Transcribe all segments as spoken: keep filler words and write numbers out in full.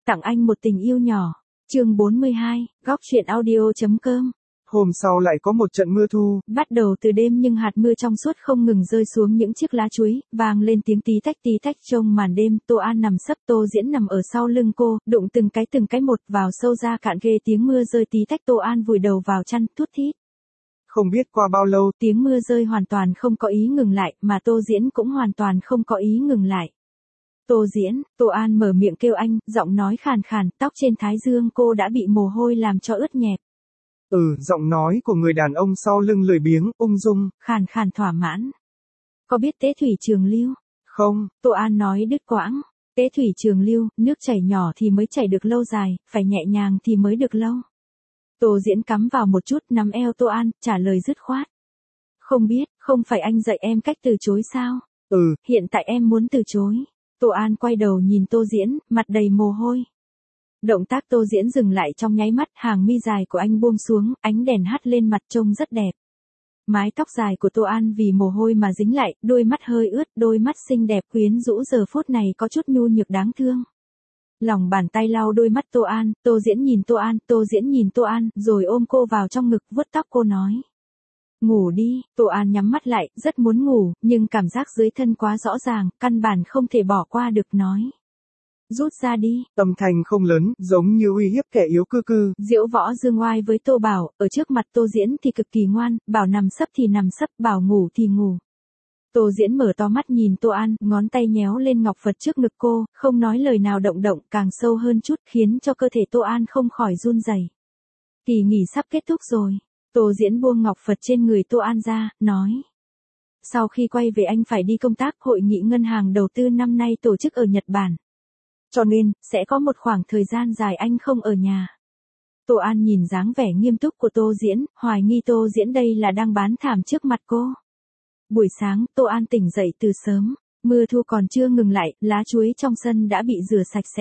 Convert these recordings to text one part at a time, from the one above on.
tặng anh một tình yêu nhỏ. Chương bốn mươi hai, góc truyện audio chấm com. Hôm sau lại có một trận mưa thu. Bắt đầu từ đêm nhưng hạt mưa trong suốt không ngừng rơi xuống những chiếc lá chuối, vang lên tiếng tí tách tí tách trong màn đêm. Tô An nằm sấp, Tô Diễn nằm ở sau lưng cô, đụng từng cái từng cái một vào sâu ra cạn ghê, tiếng mưa rơi tí tách. Tô An vùi đầu vào chăn, thút thít. Không biết qua bao lâu, tiếng mưa rơi hoàn toàn không có ý ngừng lại, mà Tô Diễn cũng hoàn toàn không có ý ngừng lại. Tô Diễn, Tô An mở miệng kêu anh, giọng nói khàn khàn, tóc trên thái dương cô đã bị mồ hôi làm cho ướt nhẹp. Ừ, giọng nói của người đàn ông sau lưng lười biếng, ung dung, khàn khàn thỏa mãn. Có biết Tế Thủy Trường Lưu? Không. Tô An nói đứt quãng. Tế Thủy Trường Lưu, nước chảy nhỏ thì mới chảy được lâu dài, phải nhẹ nhàng thì mới được lâu. Tô Diễn cắm vào một chút, nắm eo Tô An, trả lời dứt khoát. Không biết, không phải anh dạy em cách từ chối sao? Ừ. Hiện tại em muốn từ chối. Tô An quay đầu nhìn Tô Diễn, mặt đầy mồ hôi. Động tác Tô Diễn dừng lại trong nháy mắt, hàng mi dài của anh buông xuống, ánh đèn hắt lên mặt trông rất đẹp. Mái tóc dài của Tô An vì mồ hôi mà dính lại, đôi mắt hơi ướt, đôi mắt xinh đẹp quyến rũ giờ phút này có chút nhu nhược đáng thương. Lòng bàn tay lau đôi mắt Tô An, Tô Diễn nhìn Tô An, Tô Diễn nhìn Tô An, rồi ôm cô vào trong ngực, vuốt tóc cô nói. Ngủ đi. Tô An nhắm mắt lại, rất muốn ngủ, nhưng cảm giác dưới thân quá rõ ràng, căn bản không thể bỏ qua được, nói. Rút ra đi. Âm thanh không lớn, giống như uy hiếp kẻ yếu cư cư. Diễu Võ dương oai với Tô Bảo, ở trước mặt Tô Diễn thì cực kỳ ngoan, bảo nằm sấp thì nằm sấp, bảo ngủ thì ngủ. Tô Diễn mở to mắt nhìn Tô An, ngón tay nhéo lên ngọc Phật trước ngực cô, không nói lời nào, động động càng sâu hơn chút, khiến cho cơ thể Tô An không khỏi run rẩy. Kỳ nghỉ sắp kết thúc rồi. Tô Diễn buông ngọc Phật trên người Tô An ra, nói. Sau khi quay về anh phải đi công tác, hội nghị ngân hàng đầu tư năm nay tổ chức ở Nhật Bản. Cho nên, sẽ có một khoảng thời gian dài anh không ở nhà. Tô An nhìn dáng vẻ nghiêm túc của Tô Diễn, hoài nghi Tô Diễn đây là đang bán thảm trước mặt cô. Buổi sáng, Tô An tỉnh dậy từ sớm, mưa thu còn chưa ngừng lại, lá chuối trong sân đã bị rửa sạch sẽ.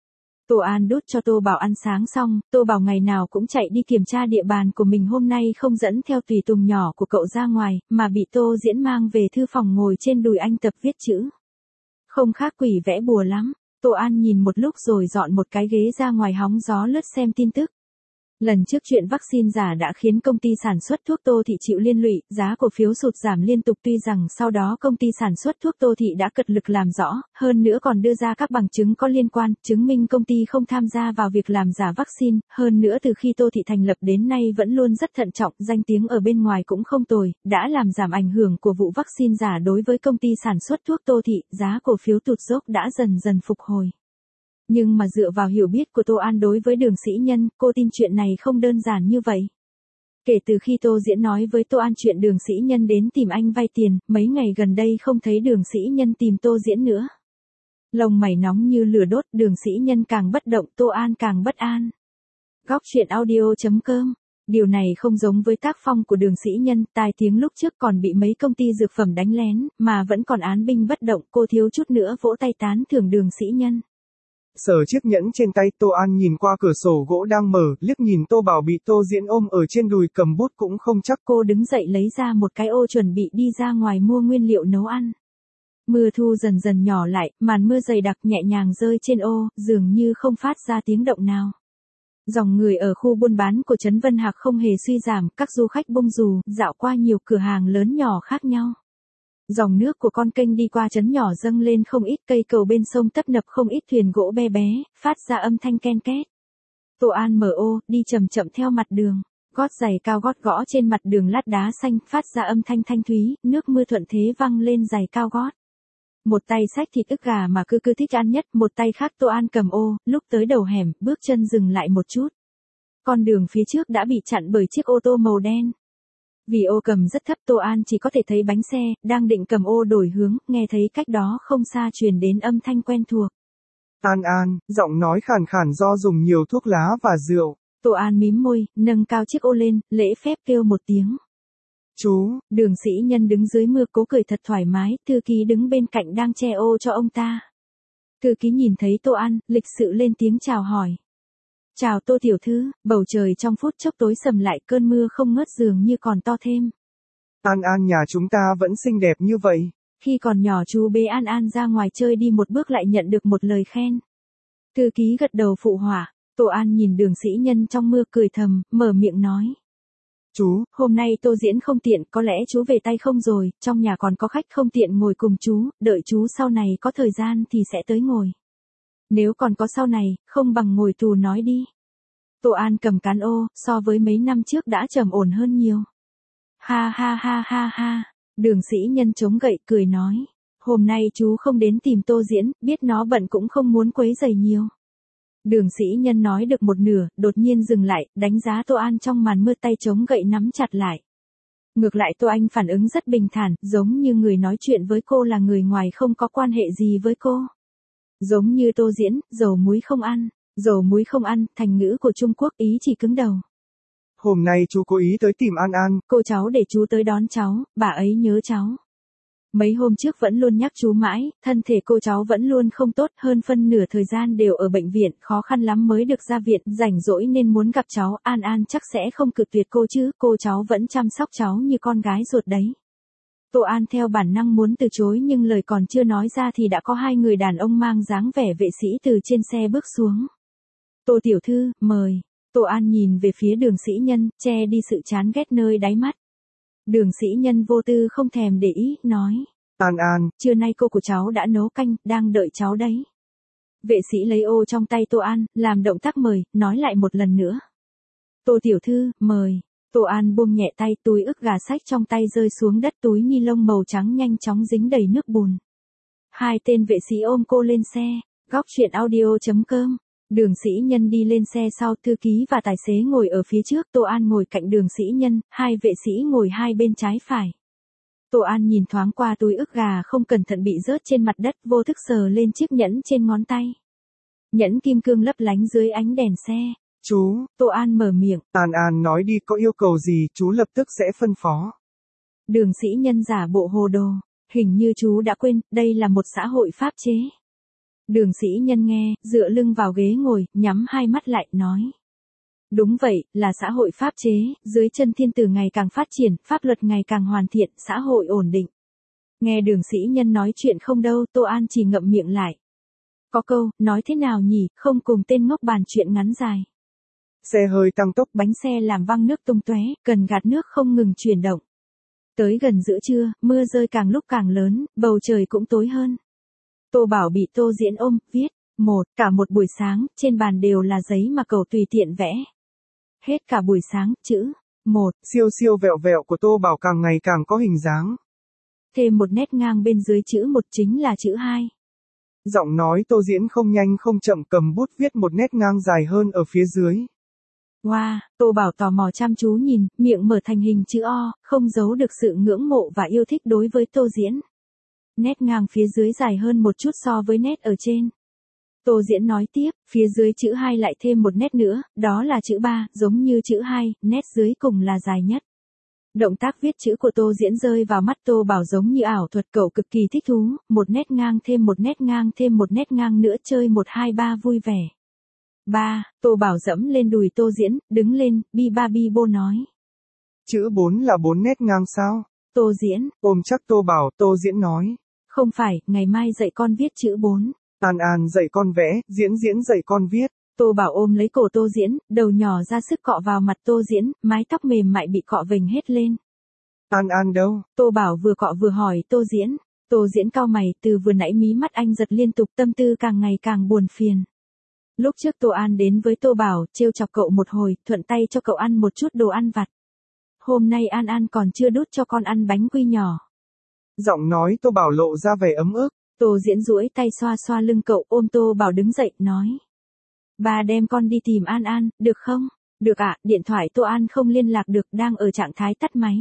Tô An đút cho Tô Bảo ăn sáng xong, Tô Bảo ngày nào cũng chạy đi kiểm tra địa bàn của mình, hôm nay không dẫn theo tùy tùng nhỏ của cậu ra ngoài, mà bị Tô Diễn mang về thư phòng ngồi trên đùi anh tập viết chữ. Không khác quỷ vẽ bùa lắm. Tô An nhìn một lúc rồi dọn một cái ghế ra ngoài hóng gió lướt xem tin tức. Lần trước chuyện vaccine giả đã khiến công ty sản xuất thuốc Tô Thị chịu liên lụy, giá cổ phiếu sụt giảm liên tục, tuy rằng sau đó công ty sản xuất thuốc Tô Thị đã cật lực làm rõ, hơn nữa còn đưa ra các bằng chứng có liên quan, chứng minh công ty không tham gia vào việc làm giả vaccine, hơn nữa từ khi Tô Thị thành lập đến nay vẫn luôn rất thận trọng, danh tiếng ở bên ngoài cũng không tồi, đã làm giảm ảnh hưởng của vụ vaccine giả đối với công ty sản xuất thuốc Tô Thị, giá cổ phiếu tụt dốc đã dần dần phục hồi. Nhưng mà dựa vào hiểu biết của Tô An đối với Đường Sĩ Nhân, cô tin chuyện này không đơn giản như vậy. Kể từ khi Tô Diễn nói với Tô An chuyện Đường Sĩ Nhân đến tìm anh vay tiền, mấy ngày gần đây không thấy Đường Sĩ Nhân tìm Tô Diễn nữa. Lông mày nóng như lửa đốt, Đường Sĩ Nhân càng bất động, Tô An càng bất an. Góc truyện audio chấm com. Điều này không giống với tác phong của Đường Sĩ Nhân, tai tiếng lúc trước còn bị mấy công ty dược phẩm đánh lén, mà vẫn còn án binh bất động, cô thiếu chút nữa vỗ tay tán thưởng Đường Sĩ Nhân. Sờ chiếc nhẫn trên tay, Tô An nhìn qua cửa sổ gỗ đang mở, liếc nhìn Tô Bảo bị Tô Diễn ôm ở trên đùi cầm bút cũng không chắc. Cô đứng dậy lấy ra một cái ô chuẩn bị đi ra ngoài mua nguyên liệu nấu ăn. Mưa thu dần dần nhỏ lại, màn mưa dày đặc nhẹ nhàng rơi trên ô, dường như không phát ra tiếng động nào. Dòng người ở khu buôn bán của Trấn Vân Hạc không hề suy giảm, các du khách bông dù, dạo qua nhiều cửa hàng lớn nhỏ khác nhau. Dòng nước của con kênh đi qua trấn nhỏ dâng lên không ít, cây cầu bên sông tấp nập không ít thuyền gỗ bé bé, phát ra âm thanh ken két. Tô An mở ô, đi chậm chậm theo mặt đường, gót giày cao gót gõ trên mặt đường lát đá xanh, phát ra âm thanh thanh thúy, nước mưa thuận thế văng lên giày cao gót. Một tay xách thịt ức gà mà cư cư thích ăn nhất, một tay khác Tô An cầm ô, lúc tới đầu hẻm, bước chân dừng lại một chút. Con đường phía trước đã bị chặn bởi chiếc ô tô màu đen. Vì ô cầm rất thấp, Tô An chỉ có thể thấy bánh xe, đang định cầm ô đổi hướng, nghe thấy cách đó không xa truyền đến âm thanh quen thuộc. An An, giọng nói khàn khàn do dùng nhiều thuốc lá và rượu. Tô An mím môi, nâng cao chiếc ô lên, lễ phép kêu một tiếng. Chú. Đường Sĩ Nhân đứng dưới mưa cố cười thật thoải mái, thư ký đứng bên cạnh đang che ô cho ông ta. Thư ký nhìn thấy Tô An, lịch sự lên tiếng chào hỏi. Chào Tô tiểu thư, bầu trời trong phút chốc tối sầm lại, cơn mưa không ngớt dường như còn to thêm. An An nhà chúng ta vẫn xinh đẹp như vậy. Khi còn nhỏ chú bế An An ra ngoài chơi đi một bước lại nhận được một lời khen. Thư ký gật đầu phụ họa. Tô An nhìn Đường Sĩ Nhân trong mưa cười thầm, mở miệng nói. Chú, hôm nay Tô Diễn không tiện, có lẽ chú về tay không rồi, trong nhà còn có khách không tiện ngồi cùng chú, đợi chú sau này có thời gian thì sẽ tới ngồi. Nếu còn có sau này, không bằng ngồi tù nói đi. Tô An cầm cán ô, so với mấy năm trước đã trầm ổn hơn nhiều. Ha ha ha ha ha, Đường Sĩ Nhân chống gậy cười nói. Hôm nay chú không đến tìm Tô Diễn, biết nó bận cũng không muốn quấy rầy nhiều. Đường Sĩ Nhân nói được một nửa, đột nhiên dừng lại, đánh giá Tô An trong màn mưa, tay chống gậy nắm chặt lại. Ngược lại Tô Anh phản ứng rất bình thản, giống như người nói chuyện với cô là người ngoài không có quan hệ gì với cô. Giống như Tô Diễn, dầu muối không ăn, dầu muối không ăn, thành ngữ của Trung Quốc, ý chỉ cứng đầu. Hôm nay chú cố ý tới tìm An An. Cô cháu để chú tới đón cháu, bà ấy nhớ cháu. Mấy hôm trước vẫn luôn nhắc chú mãi, thân thể cô cháu vẫn luôn không tốt, hơn phân nửa thời gian đều ở bệnh viện, khó khăn lắm mới được ra viện, rảnh rỗi nên muốn gặp cháu. An An chắc sẽ không cự tuyệt cô chứ, cô cháu vẫn chăm sóc cháu như con gái ruột đấy. Tô An theo bản năng muốn từ chối nhưng lời còn chưa nói ra thì đã có hai người đàn ông mang dáng vẻ vệ sĩ từ trên xe bước xuống. Tô tiểu thư, mời. Tô An nhìn về phía Đường Sĩ Nhân, che đi sự chán ghét nơi đáy mắt. Đường Sĩ Nhân vô tư không thèm để ý, nói. An An, trưa nay cô của cháu đã nấu canh, đang đợi cháu đấy. Vệ sĩ lấy ô trong tay Tô An, làm động tác mời, nói lại một lần nữa. Tô tiểu thư, mời. Tô An buông nhẹ tay, túi ức gà sách trong tay rơi xuống đất, túi ni lông màu trắng nhanh chóng dính đầy nước bùn. Hai tên vệ sĩ ôm cô lên xe, góc truyện audio chấm com. Đường Sĩ Nhân đi lên xe sau, thư ký và tài xế ngồi ở phía trước, Tô An ngồi cạnh Đường Sĩ Nhân, hai vệ sĩ ngồi hai bên trái phải. Tô An nhìn thoáng qua túi ức gà không cẩn thận bị rớt trên mặt đất, vô thức sờ lên chiếc nhẫn trên ngón tay. Nhẫn kim cương lấp lánh dưới ánh đèn xe. Chú, Tô An mở miệng. An An nói đi, có yêu cầu gì, chú lập tức sẽ phân phó. Đường Sĩ Nhân giả bộ hồ đồ. Hình như chú đã quên, đây là một xã hội pháp chế. Đường Sĩ Nhân nghe, dựa lưng vào ghế ngồi, nhắm hai mắt lại, nói. Đúng vậy, là xã hội pháp chế, dưới chân thiên tử ngày càng phát triển, pháp luật ngày càng hoàn thiện, xã hội ổn định. Nghe Đường Sĩ Nhân nói chuyện không đâu, Tô An chỉ ngậm miệng lại. Có câu, nói thế nào nhỉ, không cùng tên ngốc bàn chuyện ngắn dài. Xe hơi tăng tốc, bánh xe làm văng nước tung tóe, cần gạt nước không ngừng chuyển động. Tới gần giữa trưa, mưa rơi càng lúc càng lớn, bầu trời cũng tối hơn. Tô Bảo bị Tô Diễn ôm, viết, một, cả một buổi sáng, trên bàn đều là giấy mà cậu tùy tiện vẽ. Hết cả buổi sáng, chữ, một, siêu siêu vẹo vẹo của Tô Bảo càng ngày càng có hình dáng. Thêm một nét ngang bên dưới chữ một chính là chữ hai. Giọng nói Tô Diễn không nhanh không chậm cầm bút viết một nét ngang dài hơn ở phía dưới. Wow, Tô Bảo tò mò chăm chú nhìn, miệng mở thành hình chữ O, không giấu được sự ngưỡng mộ và yêu thích đối với Tô Diễn. Nét ngang phía dưới dài hơn một chút so với nét ở trên. Tô Diễn nói tiếp, phía dưới chữ hai lại thêm một nét nữa, đó là chữ ba, giống như chữ hai, nét dưới cùng là dài nhất. Động tác viết chữ của Tô Diễn rơi vào mắt Tô Bảo giống như ảo thuật, cậu cực kỳ thích thú, một nét ngang thêm một nét ngang thêm một nét ngang nữa, chơi một hai ba vui vẻ. Ba, Tô Bảo dẫm lên đùi Tô Diễn, đứng lên, bi ba bi bô nói. Chữ bốn là bốn nét ngang sao? Tô Diễn, ôm chắc Tô Bảo, Tô Diễn nói. Không phải, ngày mai dạy con viết chữ bốn. An An dạy con vẽ, Diễn Diễn dạy con viết. Tô Bảo ôm lấy cổ Tô Diễn, đầu nhỏ ra sức cọ vào mặt Tô Diễn, mái tóc mềm mại bị cọ vểnh hết lên. An An đâu? Tô Bảo vừa cọ vừa hỏi Tô Diễn. Tô Diễn cau mày, từ vừa nãy mí mắt anh giật liên tục, tâm tư càng ngày càng buồn phiền. Lúc trước Tô An đến với Tô Bảo, trêu chọc cậu một hồi, thuận tay cho cậu ăn một chút đồ ăn vặt. Hôm nay An An còn chưa đút cho con ăn bánh quy nhỏ. Giọng nói Tô Bảo lộ ra vẻ ấm ức. Tô Diễn duỗi tay xoa xoa lưng cậu, ôm Tô Bảo đứng dậy, nói. Ba đem con đi tìm An An, được không? Được ạ, điện thoại Tô An không liên lạc được, đang ở trạng thái tắt máy.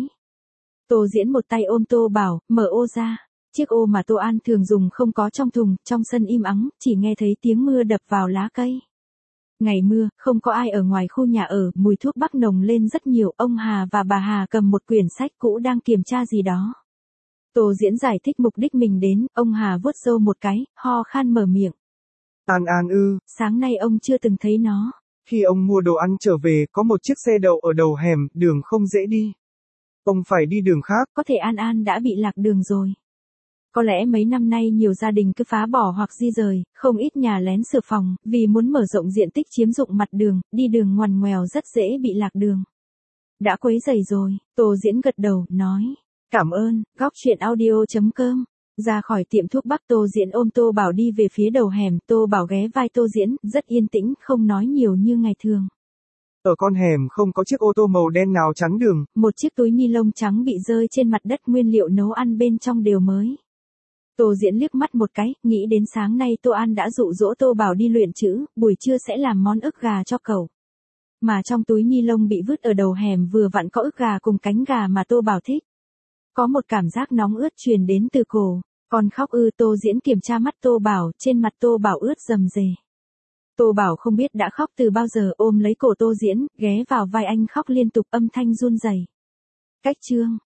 Tô Diễn một tay ôm Tô Bảo, mở ô ra. Chiếc ô mà Tô An thường dùng không có trong thùng, trong sân im ắng, chỉ nghe thấy tiếng mưa đập vào lá cây. Ngày mưa, không có ai ở ngoài khu nhà ở, mùi thuốc bắc nồng lên rất nhiều, ông Hà và bà Hà cầm một quyển sách cũ đang kiểm tra gì đó. Tô Diễn giải thích mục đích mình đến, ông Hà vuốt râu một cái, ho khan mở miệng. An An ư. Sáng nay ông chưa từng thấy nó. Khi ông mua đồ ăn trở về, có một chiếc xe đậu ở đầu hẻm, đường không dễ đi. Ông phải đi đường khác. Có thể An An đã bị lạc đường rồi. Có lẽ mấy năm nay nhiều gia đình cứ phá bỏ hoặc di rời, không ít nhà lén sửa phòng, vì muốn mở rộng diện tích chiếm dụng mặt đường, đi đường ngoằn ngoèo rất dễ bị lạc đường. Đã quấy rầy rồi, Tô Diễn gật đầu, nói. Cảm ơn, góc chuyện audio chấm com. Ra khỏi tiệm thuốc bắc Tô Diễn ôm Tô Bảo đi về phía đầu hẻm, Tô Bảo ghé vai Tô Diễn, rất yên tĩnh, không nói nhiều như ngày thường. Ở con hẻm không có chiếc ô tô màu đen nào chắn đường. Một chiếc túi ni lông trắng bị rơi trên mặt đất, nguyên liệu nấu ăn bên trong đều mới. Tô Diễn liếc mắt một cái, nghĩ đến sáng nay Tô An đã dụ dỗ Tô Bảo đi luyện chữ, buổi trưa sẽ làm món ức gà cho cậu. Mà trong túi ni lông bị vứt ở đầu hẻm vừa vặn có ức gà cùng cánh gà mà Tô Bảo thích. Có một cảm giác nóng ướt truyền đến từ cổ. Còn khóc ư? Tô Diễn kiểm tra mắt Tô Bảo, trên mặt Tô Bảo ướt rầm rề. Tô Bảo không biết đã khóc từ bao giờ, ôm lấy cổ Tô Diễn, ghé vào vai anh khóc liên tục, âm thanh run rẩy. Cách chương